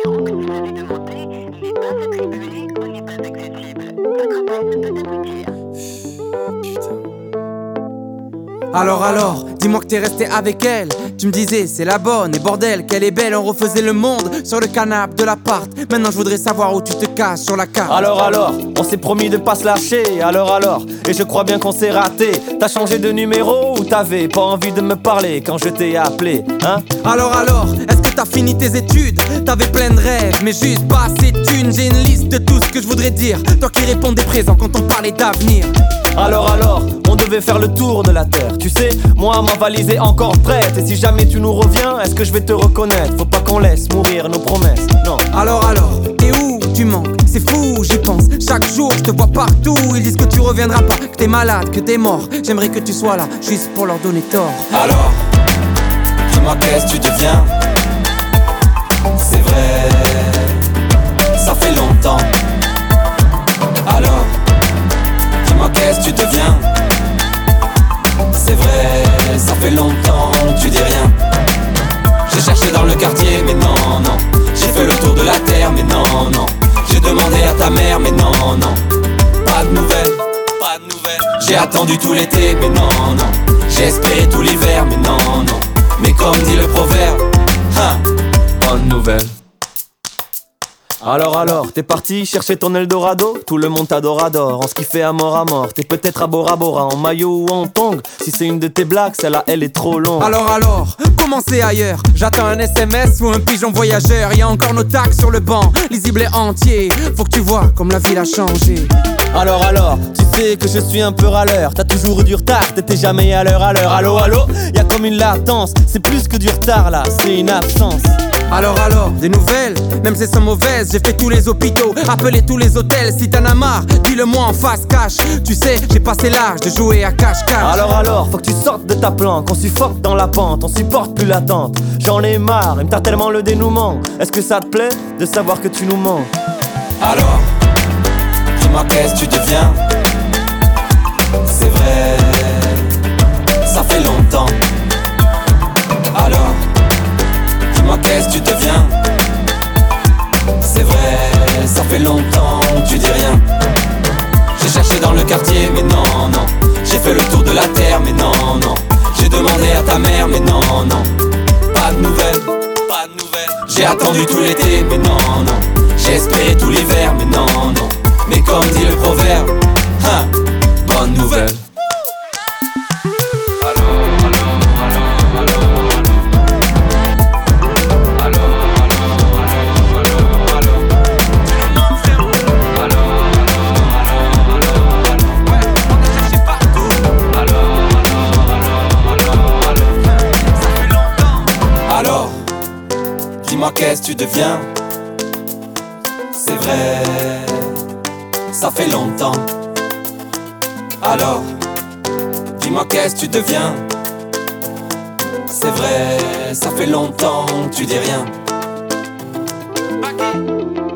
que vous avez demandé n'est pas attribué ou n'est pas accessible. Votre appel ne peut aboutir. Putain. Alors, dis-moi que t'es resté avec elle. Tu me disais c'est la bonne et bordel qu'elle est belle. On refaisait le monde sur le canapé de l'appart. Maintenant je voudrais savoir où tu te caches sur la carte. Alors, on s'est promis de pas se lâcher. Alors, et je crois bien qu'on s'est raté. T'as changé de numéro ou t'avais pas envie de me parler quand je t'ai appelé, hein? Alors, est-ce que t'as fini tes études? T'avais plein de rêves mais juste pas assez de thunes. J'ai une liste de tout ce que je voudrais dire. Toi qui répondais présent quand on parlait d'avenir. Alors, on devait faire le tour de la terre. Tu sais, moi ma valise est encore prête. Et si jamais tu nous reviens, est-ce que je vais te reconnaître? Faut pas qu'on laisse mourir nos promesses, non. Alors, et où tu manques? C'est fou, j'y pense. Chaque jour, je te vois partout. Ils disent que tu reviendras pas, que t'es malade, que t'es mort. J'aimerais que tu sois là, juste pour leur donner tort. Alors, dis-moi qu'est-ce que tu deviens? C'est vrai, ça fait longtemps. Alors, dis-moi qu'est-ce que tu deviens? C'est vrai, ça fait longtemps que tu dis rien. J'ai cherché dans le quartier, mais non. J'ai fait le tour de la terre, mais non. J'ai demandé à ta mère, mais non. Pas de nouvelles. J'ai attendu tout l'été, mais non. J'ai espéré tout l'hiver, mais non. Mais comme dit le proverbe, bonne nouvelle. Alors, t'es parti chercher ton Eldorado? Tout le monde t'adore, on se kiffait à mort. T'es peut-être à Bora Bora, en maillot ou en tongs. Si c'est une de tes blagues, celle-là elle est trop longue. Alors, comment c'est ailleurs? J'attends un SMS ou un pigeon voyageur. Y'a encore nos tags sur le banc, lisible et entier. Faut que tu vois comme la ville a changé. Alors, tu sais que je suis un peu râleur. T'as toujours eu du retard, t'étais jamais à l'heure. Allô, y'a comme une latence. C'est plus que du retard là, c'est une absence. Alors, des nouvelles, même si elles sont mauvaises. J'ai fait tous les hôpitaux, appelé tous les hôtels. Si t'en as marre, dis-le-moi en face cash. Tu sais, j'ai passé l'âge de jouer à cache-cache. Alors, faut que tu sortes de ta planque. On suffoque dans la pente, on supporte plus l'attente. J'en ai marre, il me t'a tellement le dénouement. Est-ce que ça te plaît de savoir que tu nous mens? Alors, dis-moi qu'est-ce que tu deviens? C'est vrai, ça fait longtemps. Alors, dis-moi qu'est-ce que tu deviens? C'est vrai, ça fait longtemps que tu dis rien. J'ai cherché dans le quartier, mais non. J'ai fait le tour de la terre, mais non. J'ai demandé à ta mère, mais non. Pas de nouvelles. J'ai attendu tout l'été, mais non. J'ai espéré tout l'hiver, mais non. Mais comme dit le proverbe, bonne nouvelle. Dis-moi qu'est-ce que tu deviens? C'est vrai, ça fait longtemps. Alors, dis-moi qu'est-ce que tu deviens? C'est vrai, ça fait longtemps que tu dis rien.